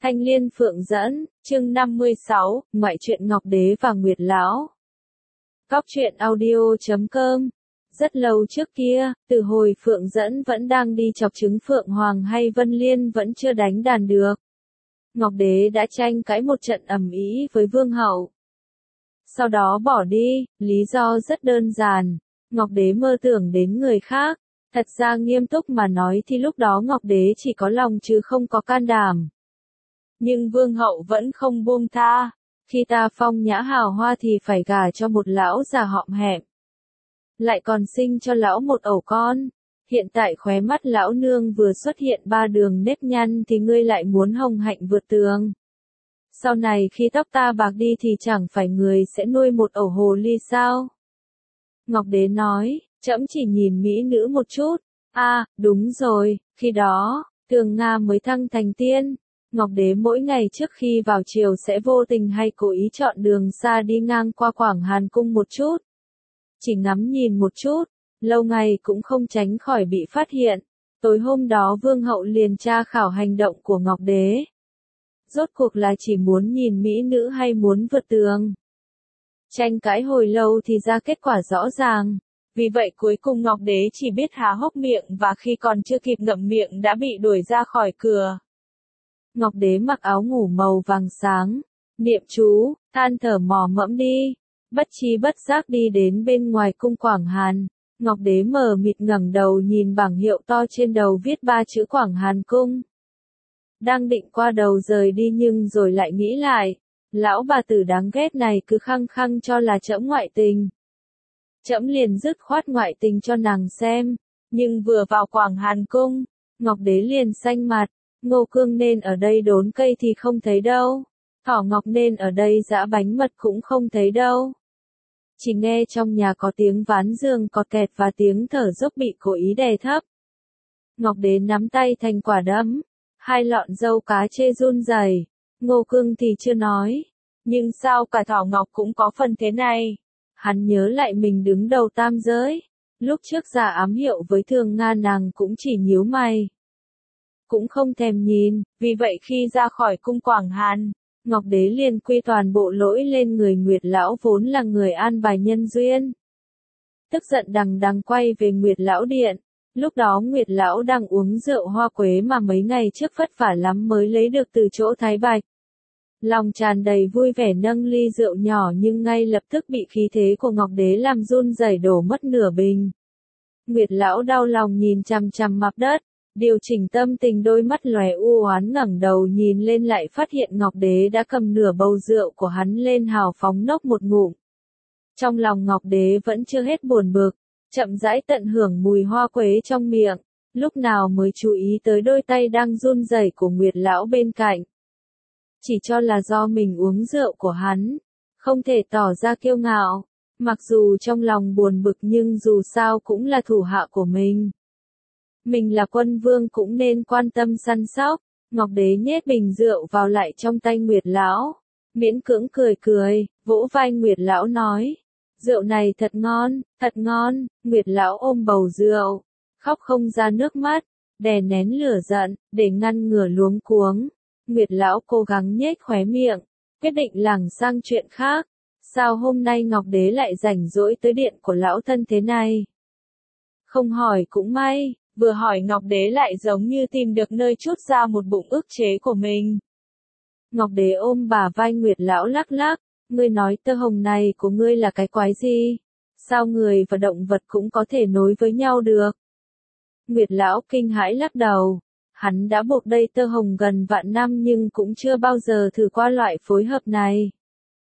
Thanh Liên Phượng dẫn, chương 56, ngoại truyện Ngọc Đế và Nguyệt Lão. Góc truyện audio.com. Rất lâu trước kia, từ hồi Phượng dẫn vẫn đang đi chọc trứng Phượng Hoàng hay Vân Liên vẫn chưa đánh đàn được. Ngọc Đế đã tranh cãi một trận ầm ĩ với Vương Hậu. Sau đó bỏ đi, lý do rất đơn giản. Ngọc Đế mơ tưởng đến người khác. Thật ra nghiêm túc mà nói thì lúc đó Ngọc Đế chỉ có lòng chứ không có can đảm. Nhưng Vương Hậu vẫn không buông tha. Khi ta phong nhã hào hoa thì phải gả cho một lão già hõm hẹm. Lại còn sinh cho lão một ẩu con. Hiện tại khóe mắt lão nương vừa xuất hiện 3 đường nếp nhăn thì ngươi lại muốn hồng hạnh vượt tường. Sau này khi tóc ta bạc đi thì chẳng phải người sẽ nuôi một ẩu hồ ly sao? Ngọc Đế nói, trẫm chỉ nhìn mỹ nữ một chút. Đúng rồi, khi đó, Tường Nga mới thăng thành tiên. Ngọc Đế mỗi ngày trước khi vào triều sẽ vô tình hay cố ý chọn đường xa đi ngang qua Quảng Hàn Cung một chút. Chỉ ngắm nhìn một chút, lâu ngày cũng không tránh khỏi bị phát hiện. Tối hôm đó Vương Hậu liền tra khảo hành động của Ngọc Đế. Rốt cuộc là chỉ muốn nhìn mỹ nữ hay muốn vượt tường? Tranh cãi hồi lâu thì ra kết quả rõ ràng. Vì vậy cuối cùng Ngọc Đế chỉ biết há hốc miệng và khi còn chưa kịp ngậm miệng đã bị đuổi ra khỏi cửa. Ngọc Đế mặc áo ngủ màu vàng sáng, niệm chú, than thở mò mẫm đi, bất chi bất giác đi đến bên ngoài cung Quảng Hàn. Ngọc Đế mờ mịt ngẩng đầu nhìn bảng hiệu to trên đầu viết 3 chữ Quảng Hàn Cung. Đang định qua đầu rời đi nhưng rồi lại nghĩ lại, lão bà tử đáng ghét này cứ khăng khăng cho là trẫm ngoại tình. Trẫm liền dứt khoát ngoại tình cho nàng xem, nhưng vừa vào Quảng Hàn Cung, Ngọc Đế liền xanh mặt. Ngô Cương nên ở đây đốn cây thì không thấy đâu. Thỏ Ngọc nên ở đây giã bánh mật cũng không thấy đâu. Chỉ nghe trong nhà có tiếng ván giường cọt kẹt và tiếng thở dốc bị cố ý đè thấp. Ngọc Đế nắm tay thành quả đấm. 2 lọn dâu cá chê run rẩy. Ngô Cương thì chưa nói. Nhưng sao cả Thỏ Ngọc cũng có phần thế này? Hắn nhớ lại mình đứng đầu tam giới. Lúc trước giả ám hiệu với Thường Nga nàng cũng chỉ nhíu mày. Cũng không thèm nhìn, vì vậy khi ra khỏi cung Quảng Hàn, Ngọc Đế liền quy toàn bộ lỗi lên người Nguyệt Lão vốn là người an bài nhân duyên. Tức giận đằng đằng quay về Nguyệt Lão điện, lúc đó Nguyệt Lão đang uống rượu hoa quế mà mấy ngày trước vất vả lắm mới lấy được từ chỗ Thái Bạch. Lòng tràn đầy vui vẻ nâng ly rượu nhỏ nhưng ngay lập tức bị khí thế của Ngọc Đế làm run rẩy đổ mất nửa bình. Nguyệt Lão đau lòng nhìn chằm chằm mặt đất. Điều chỉnh tâm tình đôi mắt lóe u oán ngẩng đầu nhìn lên lại phát hiện Ngọc Đế đã cầm nửa bầu rượu của hắn lên hào phóng nốc một ngụm. Trong lòng Ngọc Đế vẫn chưa hết buồn bực, chậm rãi tận hưởng mùi hoa quế trong miệng, lúc nào mới chú ý tới đôi tay đang run rẩy của Nguyệt Lão bên cạnh. Chỉ cho là do mình uống rượu của hắn, không thể tỏ ra kiêu ngạo, mặc dù trong lòng buồn bực nhưng dù sao cũng là thủ hạ của mình. Mình là quân vương cũng nên quan tâm săn sóc. Ngọc Đế nhét bình rượu vào lại trong tay Nguyệt Lão. Miễn cưỡng cười cười, vỗ vai Nguyệt Lão nói. Rượu này thật ngon, thật ngon. Nguyệt Lão ôm bầu rượu, khóc không ra nước mắt, đè nén lửa giận, để ngăn ngừa luống cuống. Nguyệt Lão cố gắng nhếch khóe miệng, quyết định lảng sang chuyện khác. Sao hôm nay Ngọc Đế lại rảnh rỗi tới điện của lão thân thế này? Không hỏi cũng may. Vừa hỏi Ngọc Đế lại giống như tìm được nơi trút ra một bụng ức chế của mình. Ngọc Đế ôm bả vai Nguyệt Lão lắc lắc, ngươi nói tơ hồng này của ngươi là cái quái gì? Sao người và động vật cũng có thể nối với nhau được? Nguyệt Lão kinh hãi lắc đầu, hắn đã buộc đây tơ hồng gần vạn năm nhưng cũng chưa bao giờ thử qua loại phối hợp này.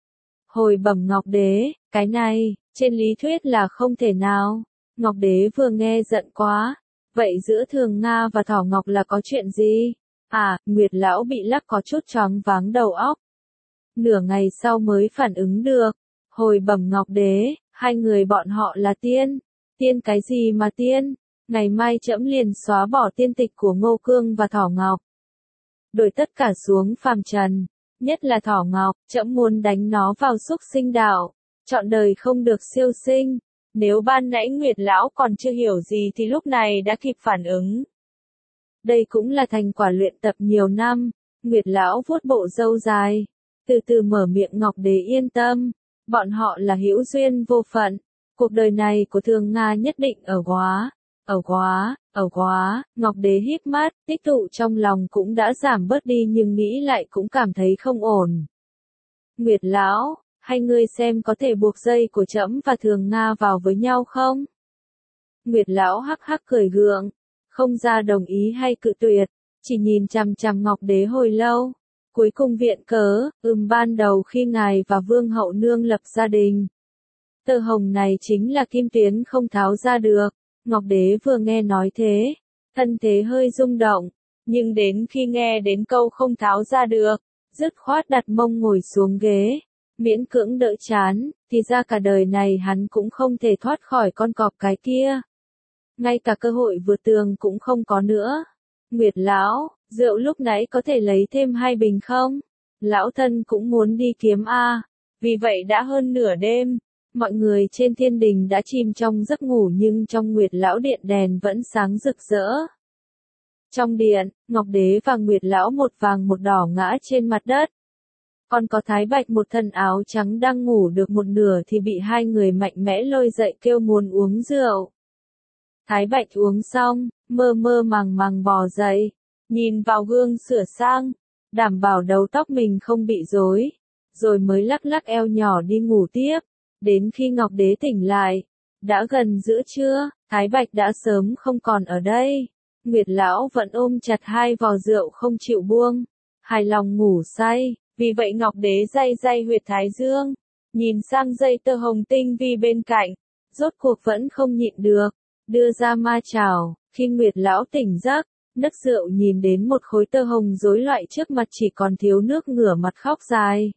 Hồi bẩm Ngọc Đế, cái này, trên lý thuyết là không thể nào. Ngọc Đế vừa nghe giận quá. Vậy giữa Thường Nga và Thỏ Ngọc là có chuyện gì? Nguyệt Lão bị lắc có chút choáng váng đầu óc. Nửa ngày sau mới phản ứng được. Hồi bẩm Ngọc Đế, 2 người bọn họ là tiên. Tiên cái gì mà tiên? Ngày mai trẫm liền xóa bỏ tiên tịch của Ngô Cương và Thỏ Ngọc. Đổi tất cả xuống phàm trần. Nhất là Thỏ Ngọc, trẫm muốn đánh nó vào súc sinh đạo. Trọn đời không được siêu sinh. Nếu ban nãy Nguyệt Lão còn chưa hiểu gì thì lúc này đã kịp phản ứng. Đây cũng là thành quả luyện tập nhiều năm, Nguyệt lão vuốt bộ râu dài, từ từ mở miệng. Ngọc Đế yên tâm, bọn họ là hữu duyên vô phận, cuộc đời này của Thường Nga nhất định ở quá. Ngọc Đế híp mắt, tích tụ trong lòng cũng đã giảm bớt đi nhưng nghĩ lại cũng cảm thấy không ổn. Nguyệt lão, hay ngươi xem có thể buộc dây của trẫm và Thường Nga vào với nhau không? Nguyệt lão hắc hắc cười gượng, không ra đồng ý hay cự tuyệt, chỉ nhìn chằm chằm Ngọc Đế hồi lâu. Cuối cùng viện cớ, ban đầu khi ngài và Vương hậu nương lập gia đình, tơ hồng này chính là kim tuyến không tháo ra được. Ngọc Đế vừa nghe nói thế, thân thế hơi rung động, nhưng đến khi nghe đến câu không tháo ra được, dứt khoát đặt mông ngồi xuống ghế, miễn cưỡng đỡ chán, thì ra cả đời này hắn cũng không thể thoát khỏi con cọp cái kia. Ngay cả cơ hội vượt tường cũng không có nữa. Nguyệt lão, rượu lúc nãy có thể lấy thêm 2 bình không? Lão thân cũng muốn đi kiếm a. Vì vậy đã hơn nửa đêm, mọi người trên thiên đình đã chìm trong giấc ngủ nhưng trong Nguyệt lão điện đèn vẫn sáng rực rỡ. Trong điện, Ngọc Đế và Nguyệt lão một vàng một đỏ ngã trên mặt đất. Còn có Thái Bạch một thân áo trắng đang ngủ được một nửa thì bị 2 người mạnh mẽ lôi dậy kêu muốn uống rượu. Thái Bạch uống xong, mơ mơ màng màng bò dậy, nhìn vào gương sửa sang, đảm bảo đầu tóc mình không bị rối, rồi mới lắc lắc eo nhỏ đi ngủ tiếp. Đến khi Ngọc Đế tỉnh lại, đã gần giữa trưa, Thái Bạch đã sớm không còn ở đây. Nguyệt lão vẫn ôm chặt 2 vò rượu không chịu buông, hài lòng ngủ say. Vì vậy Ngọc Đế day day huyệt thái dương, nhìn sang dây tơ hồng tinh vi bên cạnh, rốt cuộc vẫn không nhịn được, đưa ra ma chảo. Khi Nguyệt lão tỉnh giấc, nấc rượu nhìn đến một khối tơ hồng rối loạn trước mặt chỉ còn thiếu nước ngửa mặt khóc dài.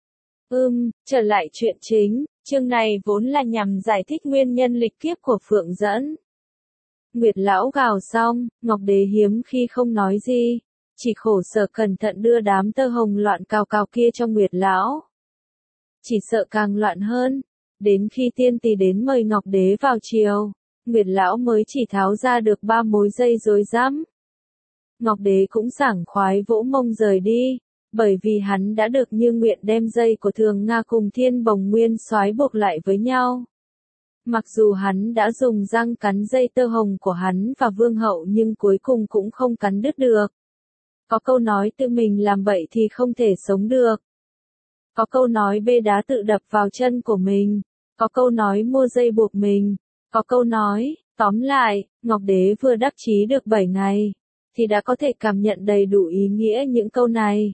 Trở lại chuyện chính, chương này vốn là nhằm giải thích nguyên nhân lịch kiếp của Phượng Dẫn. Nguyệt lão gào xong, Ngọc Đế hiếm khi không nói gì, chỉ khổ sở cẩn thận đưa đám tơ hồng loạn cào cào kia cho Nguyệt lão. Chỉ sợ càng loạn hơn, đến khi tiên tỳ đến mời Ngọc Đế vào chiều, Nguyệt lão mới chỉ tháo ra được 3 mối dây rối rắm. Ngọc Đế cũng sảng khoái vỗ mông rời đi, bởi vì hắn đã được như nguyện đem dây của Thường Nga cùng Thiên Bồng Nguyên Soái buộc lại với nhau. Mặc dù hắn đã dùng răng cắn dây tơ hồng của hắn và Vương hậu nhưng cuối cùng cũng không cắn đứt được. Có câu nói tự mình làm bậy thì không thể sống được. Có câu nói bê đá tự đập vào chân của mình. Có câu nói mua dây buộc mình. Có câu nói, tóm lại, Ngọc Đế vừa đắc chí được 7 ngày, thì đã có thể cảm nhận đầy đủ ý nghĩa những câu này.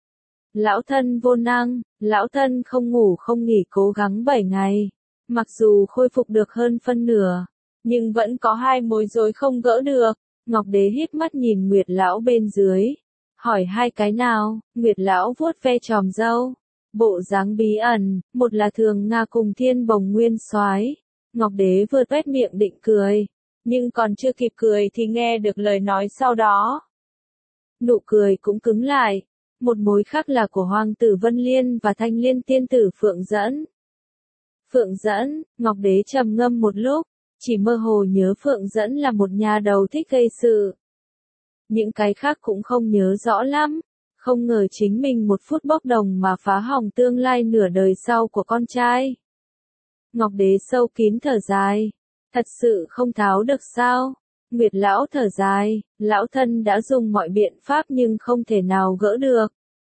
Lão thân vô năng, lão thân không ngủ không nghỉ cố gắng 7 ngày. Mặc dù khôi phục được hơn phân nửa, nhưng vẫn có 2 mối rối không gỡ được. Ngọc Đế híp mắt nhìn Nguyệt lão bên dưới, hỏi 2 cái nào. Nguyệt lão vuốt ve chòm râu, bộ dáng bí ẩn, một là Thường Nga cùng Thiên Bồng Nguyên Soái. Ngọc Đế vừa tuét miệng định cười, nhưng còn chưa kịp cười thì nghe được lời nói sau đó. Nụ cười cũng cứng lại. Một mối khác là của Hoàng tử Vân Liên và Thanh Liên tiên tử Phượng Dẫn. Phượng Dẫn, Ngọc Đế trầm ngâm một lúc, chỉ mơ hồ nhớ Phượng Dẫn là một nhà đầu thích gây sự. Những cái khác cũng không nhớ rõ lắm, không ngờ chính mình một phút bốc đồng mà phá hỏng tương lai nửa đời sau của con trai. Ngọc Đế sâu kín thở dài, thật sự không tháo được sao? Nguyệt lão thở dài, lão thân đã dùng mọi biện pháp nhưng không thể nào gỡ được.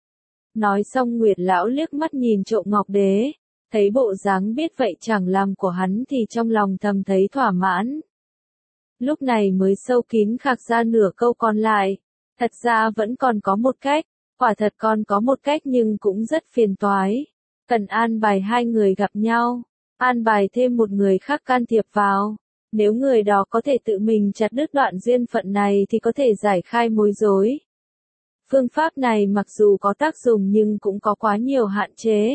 Nói xong Nguyệt lão liếc mắt nhìn trộm Ngọc Đế, thấy bộ dáng biết vậy chẳng làm của hắn thì trong lòng thầm thấy thỏa mãn. Lúc này mới sâu kín khạc ra nửa câu còn lại, thật ra vẫn còn có một cách, quả thật còn có một cách nhưng cũng rất phiền toái. Cần an bài 2 người gặp nhau, an bài thêm một người khác can thiệp vào. Nếu người đó có thể tự mình chặt đứt đoạn duyên phận này thì có thể giải khai mối rối. Phương pháp này mặc dù có tác dụng nhưng cũng có quá nhiều hạn chế.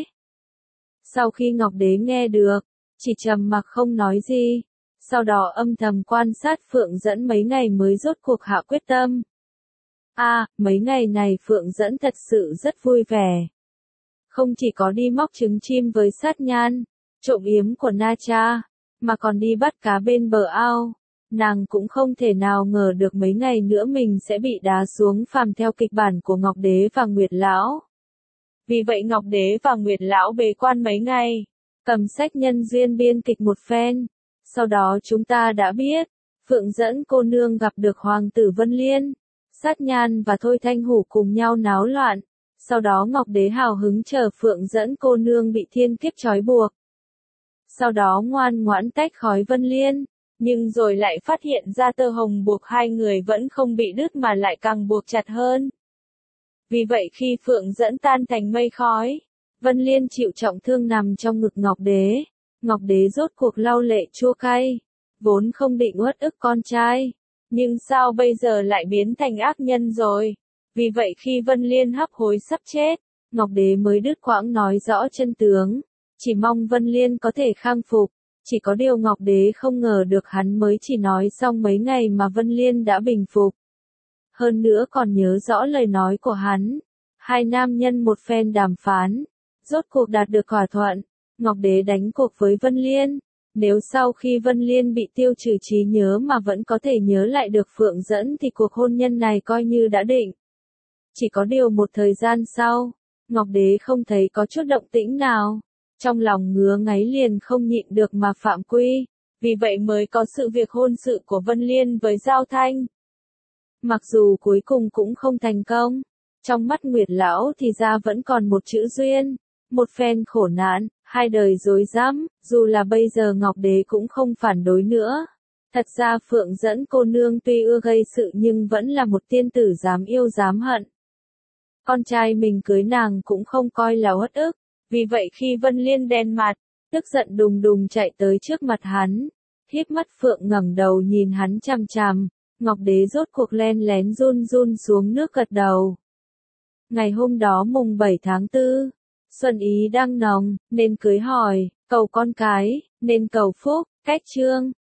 Sau khi Ngọc Đế nghe được, chỉ trầm mặc không nói gì, sau đó âm thầm quan sát Phượng Dẫn mấy ngày mới rốt cuộc hạ quyết tâm. Mấy ngày này Phượng Dẫn thật sự rất vui vẻ. Không chỉ có đi móc trứng chim với Sát Nhan, trộm yếm của Na Cha, mà còn đi bắt cá bên bờ ao, nàng cũng không thể nào ngờ được mấy ngày nữa mình sẽ bị đá xuống phàm theo kịch bản của Ngọc Đế và Nguyệt Lão. Vì vậy Ngọc Đế và Nguyệt Lão bế quan mấy ngày, cầm sách nhân duyên biên kịch một phen. Sau đó chúng ta đã biết, Phượng Dẫn cô nương gặp được Hoàng tử Vân Liên, Sát Nhan và Thôi Thanh Hủ cùng nhau náo loạn. Sau đó Ngọc Đế hào hứng chờ Phượng Dẫn cô nương bị thiên kiếp trói buộc. Sau đó ngoan ngoãn tách khỏi Vân Liên, nhưng rồi lại phát hiện ra tơ hồng buộc hai người vẫn không bị đứt mà lại càng buộc chặt hơn. Vì vậy khi Phượng Dẫn tan thành mây khói, Vân Liên chịu trọng thương nằm trong ngực Ngọc Đế. Ngọc Đế rốt cuộc lau lệ chua cay, vốn không định uất ức con trai, nhưng sao bây giờ lại biến thành ác nhân rồi. Vì vậy khi Vân Liên hấp hối sắp chết, Ngọc Đế mới đứt quãng nói rõ chân tướng, chỉ mong Vân Liên có thể khang phục. Chỉ có điều Ngọc Đế không ngờ được hắn mới chỉ nói xong mấy ngày mà Vân Liên đã bình phục. Hơn nữa còn nhớ rõ lời nói của hắn. Hai nam nhân một phen đàm phán, rốt cuộc đạt được thỏa thuận. Ngọc Đế đánh cuộc với Vân Liên. Nếu sau khi Vân Liên bị tiêu trừ trí nhớ mà vẫn có thể nhớ lại được Phượng Dẫn thì cuộc hôn nhân này coi như đã định. Chỉ có điều một thời gian sau, Ngọc Đế không thấy có chút động tĩnh nào. Trong lòng ngứa ngáy liền không nhịn được mà phạm quy. Vì vậy mới có sự việc hôn sự của Vân Liên với Giao Thanh. Mặc dù cuối cùng cũng không thành công, trong mắt Nguyệt Lão thì ra vẫn còn một chữ duyên, một phen khổ nạn, hai đời rối rắm, dù là bây giờ Ngọc Đế cũng không phản đối nữa. Thật ra Phượng Dẫn cô nương tuy ưa gây sự nhưng vẫn là một tiên tử dám yêu dám hận. Con trai mình cưới nàng cũng không coi là uất ức, vì vậy khi Vân Liên đen mặt, tức giận đùng đùng chạy tới trước mặt hắn, híp mắt Phượng ngẩng đầu nhìn hắn chằm chằm. Ngọc Đế rốt cuộc len lén run run xuống nước gật đầu. Ngày hôm đó mùng 7 tháng 4, xuân ý đang nồng, nên cưới hỏi, cầu con cái, nên cầu phúc, cách chương.